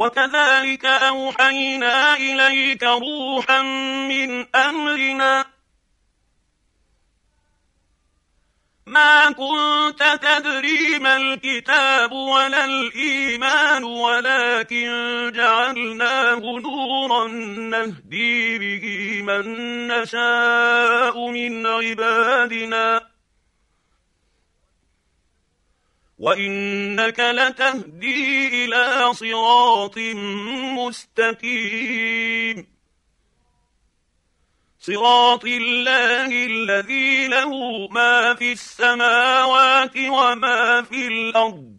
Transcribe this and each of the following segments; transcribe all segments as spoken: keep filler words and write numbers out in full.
وكذلك أوحينا إليك روحا من أمرنا ما كنت تدري ما الكتاب ولا الإيمان ولكن جعلناه نورا نهدي به من نشاء من عبادنا وإنك لتهدي إلى صراط مستقيم صراط الله الذي له ما في السماوات وما في الأرض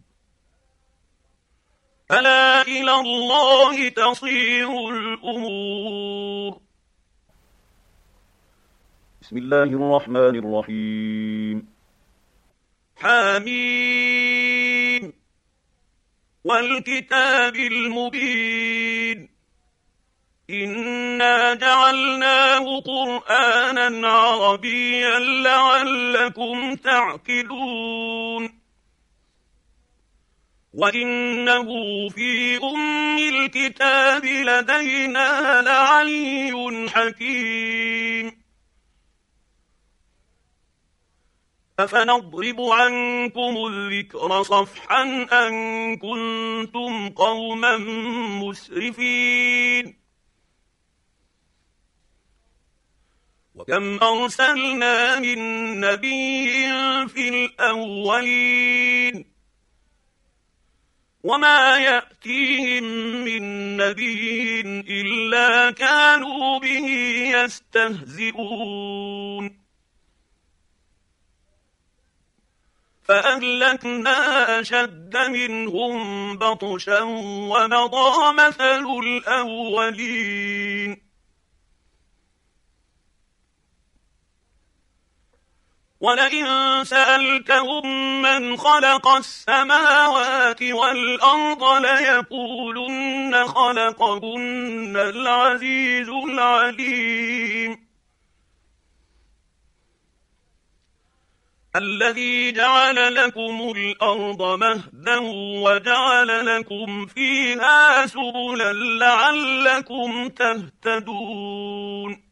ألا إلى الله تصير الأمور. بسم الله الرحمن الرحيم. حميم والكتاب المبين إنا جعلناه قرآنا عربيا لعلكم تعقلون وإنه في أم الكتاب لدينا لعلي حكيم أفنضرب عنكم الذكر صفحا أن كنتم قوما مسرفين وكم أرسلنا من نبي في الأولين وما يأتيهم من نبي إلا كانوا به يستهزئون فأهلكنا أشد منهم بطشا ومضى مثل الأولين ولئن سألتهم من خلق السماوات والأرض ليقولن خلقهن العزيز العليم الذي جعل لكم الأرض مهدا وجعل لكم فيها سبلا لعلكم تهتدون